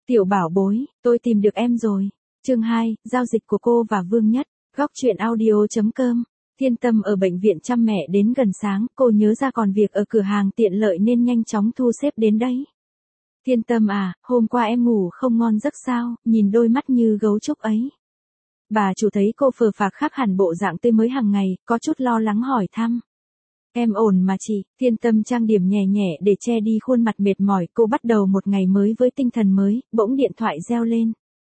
Tiểu bảo bối, tôi tìm được em rồi. Chương 2, giao dịch của cô và Vương Nhất. Góc truyện audio.com. Thiên Tâm ở bệnh viện chăm mẹ đến gần sáng, cô nhớ ra còn việc ở cửa hàng tiện lợi nên nhanh chóng thu xếp đến đấy. Thiên Tâm à, hôm qua em ngủ không ngon giấc sao, nhìn đôi mắt như gấu trúc ấy. Bà chủ thấy cô phờ phạc khác hẳn bộ dạng tươi mới hàng ngày, có chút lo lắng hỏi thăm. Em ổn mà chị, Thiên Tâm trang điểm nhẹ nhẹ để che đi khuôn mặt mệt mỏi, cô bắt đầu một ngày mới với tinh thần mới, bỗng điện thoại reo lên.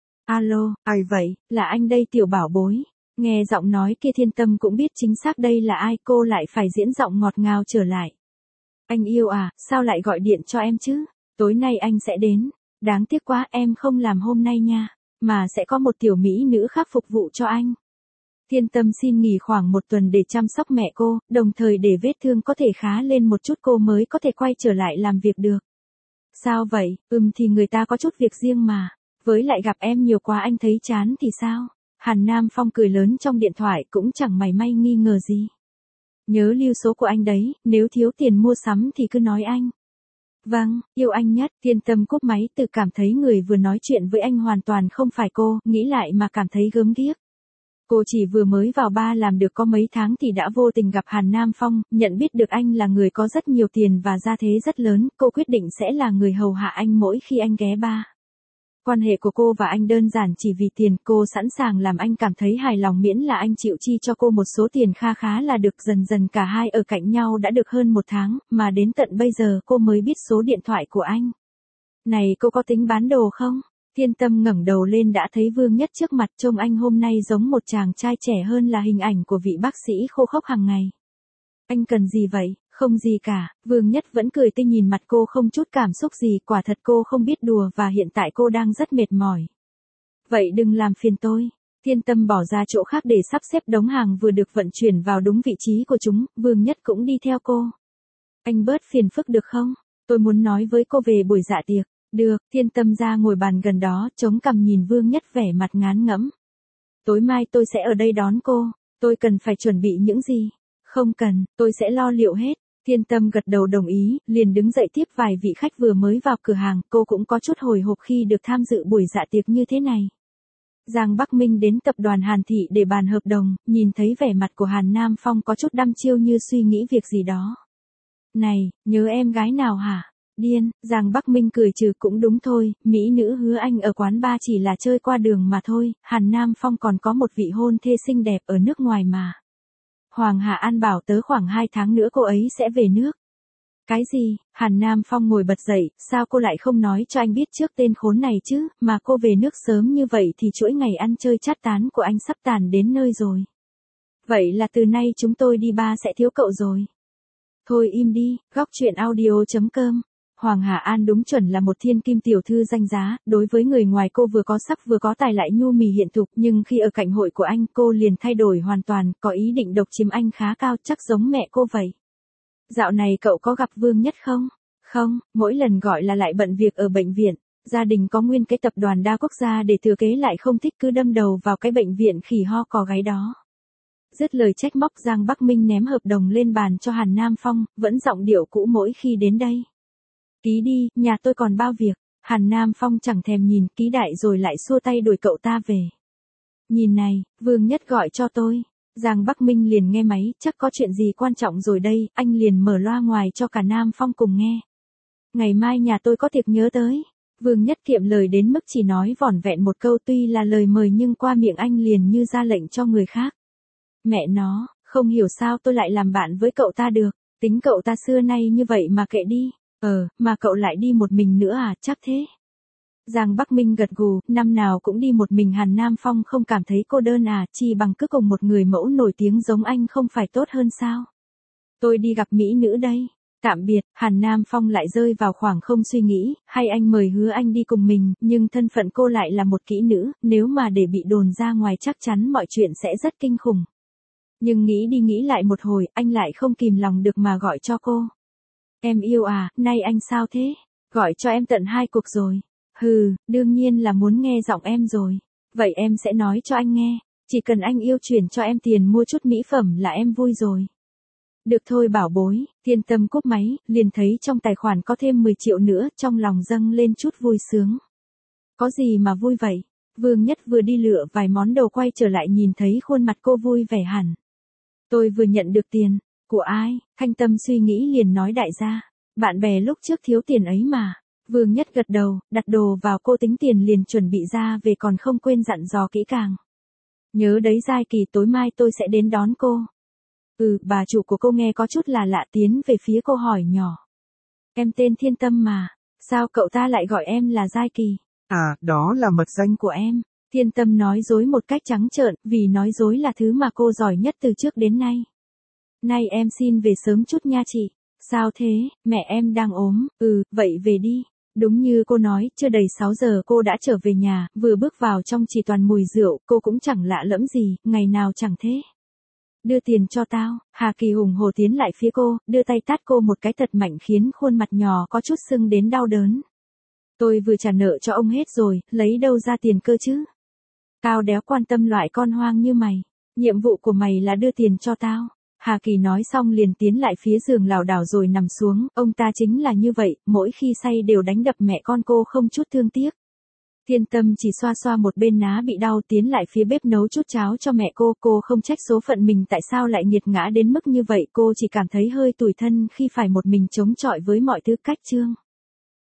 Alo, ai vậy, là anh đây tiểu bảo bối. Nghe giọng nói kia Thiên Tâm cũng biết chính xác đây là ai, cô lại phải diễn giọng ngọt ngào trở lại. Anh yêu à, sao lại gọi điện cho em chứ? Tối nay anh sẽ đến. Đáng tiếc quá em không làm hôm nay nha, mà sẽ có một tiểu mỹ nữ khác phục vụ cho anh. Thiên Tâm xin nghỉ khoảng 1 tuần để chăm sóc mẹ cô, đồng thời để vết thương có thể khá lên một chút cô mới có thể quay trở lại làm việc được. Sao vậy, thì người ta có chút việc riêng mà. Với lại gặp em nhiều quá anh thấy chán thì sao? Hàn Nam Phong cười lớn trong điện thoại cũng chẳng mảy may nghi ngờ gì. Nhớ lưu số của anh đấy, nếu thiếu tiền mua sắm thì cứ nói anh. Vâng, yêu anh nhất, Thiên Tâm cúp máy tự cảm thấy người vừa nói chuyện với anh hoàn toàn không phải cô, nghĩ lại mà cảm thấy gớm ghiếc. Cô chỉ vừa mới vào ba làm được có mấy tháng thì đã vô tình gặp Hàn Nam Phong, nhận biết được anh là người có rất nhiều tiền và gia thế rất lớn, cô quyết định sẽ là người hầu hạ anh mỗi khi anh ghé ba. Quan hệ của cô và anh đơn giản chỉ vì tiền, cô sẵn sàng làm anh cảm thấy hài lòng miễn là anh chịu chi cho cô một số tiền kha khá là được. Dần dần cả hai ở cạnh nhau đã được hơn 1 tháng, mà đến tận bây giờ cô mới biết số điện thoại của anh. Này cô có tính bán đồ không? Thiên Tâm ngẩng đầu lên đã thấy Vương Nhất trước mặt, trông anh hôm nay giống một chàng trai trẻ hơn là hình ảnh của vị bác sĩ khô khốc hàng ngày. Anh cần gì vậy? Không gì cả, Vương Nhất vẫn cười tươi nhìn mặt cô không chút cảm xúc gì, quả thật cô không biết đùa và hiện tại cô đang rất mệt mỏi. Vậy đừng làm phiền tôi. Thiên Tâm bỏ ra chỗ khác để sắp xếp đống hàng vừa được vận chuyển vào đúng vị trí của chúng, Vương Nhất cũng đi theo cô. Anh bớt phiền phức được không? Tôi muốn nói với cô về buổi dạ tiệc. Được, Thiên Tâm ra ngồi bàn gần đó, chống cằm nhìn Vương Nhất vẻ mặt ngán ngẩm. Tối mai tôi sẽ ở đây đón cô, tôi cần phải chuẩn bị những gì? Không cần, tôi sẽ lo liệu hết. Thiên Tâm gật đầu đồng ý, liền đứng dậy tiếp vài vị khách vừa mới vào cửa hàng, cô cũng có chút hồi hộp khi được tham dự buổi dạ tiệc như thế này. Giang Bắc Minh đến tập đoàn Hàn Thị để bàn hợp đồng, nhìn thấy vẻ mặt của Hàn Nam Phong có chút đăm chiêu như suy nghĩ việc gì đó. Này, nhớ em gái nào hả? Điên, Giang Bắc Minh cười trừ cũng đúng thôi, mỹ nữ hứa anh ở quán bar chỉ là chơi qua đường mà thôi, Hàn Nam Phong còn có một vị hôn thê xinh đẹp ở nước ngoài mà. Hoàng Hà An bảo tớ khoảng 2 tháng nữa cô ấy sẽ về nước. Cái gì? Hàn Nam Phong ngồi bật dậy, sao cô lại không nói cho anh biết trước tên khốn này chứ, mà cô về nước sớm như vậy thì chuỗi ngày ăn chơi chát tán của anh sắp tàn đến nơi rồi. Vậy là từ nay chúng tôi đi bar sẽ thiếu cậu rồi. Thôi im đi, góc truyện audio.com. Hoàng Hà An đúng chuẩn là một thiên kim tiểu thư danh giá, đối với người ngoài cô vừa có sắc vừa có tài lại nhu mì hiện thục, nhưng khi ở cạnh hội của anh cô liền thay đổi hoàn toàn, có ý định độc chiếm anh khá cao, chắc giống mẹ cô vậy. Dạo này cậu có gặp Vương Nhất không? Không, mỗi lần gọi là lại bận việc ở bệnh viện, gia đình có nguyên cái tập đoàn đa quốc gia để thừa kế lại không thích cứ đâm đầu vào cái bệnh viện khỉ ho cò gáy đó. Dứt lời trách móc Giang Bắc Minh ném hợp đồng lên bàn cho Hàn Nam Phong, vẫn giọng điệu cũ mỗi khi đến đây. Ký đi, nhà tôi còn bao việc. Hàn Nam Phong chẳng thèm nhìn, ký đại rồi lại xua tay đuổi cậu ta về. Nhìn này, Vương Nhất gọi cho tôi. Giang Bắc Minh liền nghe máy, chắc có chuyện gì quan trọng rồi đây, anh liền mở loa ngoài cho cả Nam Phong cùng nghe. Ngày mai nhà tôi có tiệc nhớ tới. Vương Nhất kiệm lời đến mức chỉ nói vỏn vẹn một câu, tuy là lời mời nhưng qua miệng anh liền như ra lệnh cho người khác. Mẹ nó, không hiểu sao tôi lại làm bạn với cậu ta được, tính cậu ta xưa nay như vậy mà kệ đi. Mà cậu lại đi một mình nữa à, chắc thế. Giang Bắc Minh gật gù, năm nào cũng đi một mình. Hàn Nam Phong không cảm thấy cô đơn à, chỉ bằng cứ cùng một người mẫu nổi tiếng giống anh không phải tốt hơn sao. Tôi đi gặp mỹ nữ đây. Tạm biệt, Hàn Nam Phong lại rơi vào khoảng không suy nghĩ, hay anh mời hứa anh đi cùng mình, nhưng thân phận cô lại là một kỹ nữ, nếu mà để bị đồn ra ngoài chắc chắn mọi chuyện sẽ rất kinh khủng. Nhưng nghĩ đi nghĩ lại một hồi, anh lại không kìm lòng được mà gọi cho cô. Em yêu à, nay anh sao thế? Gọi cho em tận 2 cuộc rồi. Hừ, đương nhiên là muốn nghe giọng em rồi. Vậy em sẽ nói cho anh nghe, chỉ cần anh yêu chuyển cho em tiền mua chút mỹ phẩm là em vui rồi. Được thôi bảo bối, Thiên Tâm cúp máy, liền thấy trong tài khoản có thêm 10 triệu nữa, trong lòng dâng lên chút vui sướng. Có gì mà vui vậy? Vương Nhất vừa đi lựa vài món đồ quay trở lại nhìn thấy khuôn mặt cô vui vẻ hẳn. Tôi vừa nhận được tiền. Của ai? Khanh Tâm suy nghĩ liền nói đại gia. Bạn bè lúc trước thiếu tiền ấy mà. Vương Nhất gật đầu, đặt đồ vào cô tính tiền liền chuẩn bị ra về còn không quên dặn dò kỹ càng. Nhớ đấy Giai Kỳ, tối mai tôi sẽ đến đón cô. Bà chủ của cô nghe có chút là lạ tiến về phía cô hỏi nhỏ. Em tên Thiên Tâm mà, sao cậu ta lại gọi em là Giai Kỳ? À, đó là mật danh Của em. Thiên Tâm nói dối một cách trắng trợn, vì nói dối là thứ mà cô giỏi nhất từ trước đến nay. Nay em xin về sớm chút nha chị. Sao thế, mẹ em đang ốm. Vậy về đi. Đúng như cô nói, chưa đầy 6 giờ cô đã trở về nhà, vừa bước vào trong chỉ toàn mùi rượu, cô cũng chẳng lạ lẫm gì, ngày nào chẳng thế. Đưa tiền cho tao. Hà Kỳ hùng hổ tiến lại phía cô, đưa tay tát cô một cái thật mạnh khiến khuôn mặt nhỏ có chút sưng đến đau đớn. Tôi vừa trả nợ cho ông hết rồi, lấy đâu ra tiền cơ chứ? Cao đéo quan tâm loại con hoang như mày. Nhiệm vụ của mày là đưa tiền cho tao. Hà Kỳ nói xong liền tiến lại phía giường lảo đảo rồi nằm xuống, ông ta chính là như vậy, mỗi khi say đều đánh đập mẹ con cô không chút thương tiếc. Thiên Tâm chỉ xoa xoa một bên ná bị đau tiến lại phía bếp nấu chút cháo cho mẹ cô không trách số phận mình tại sao lại nghiệt ngã đến mức như vậy, cô chỉ cảm thấy hơi tủi thân khi phải một mình chống chọi với mọi thứ cách trương.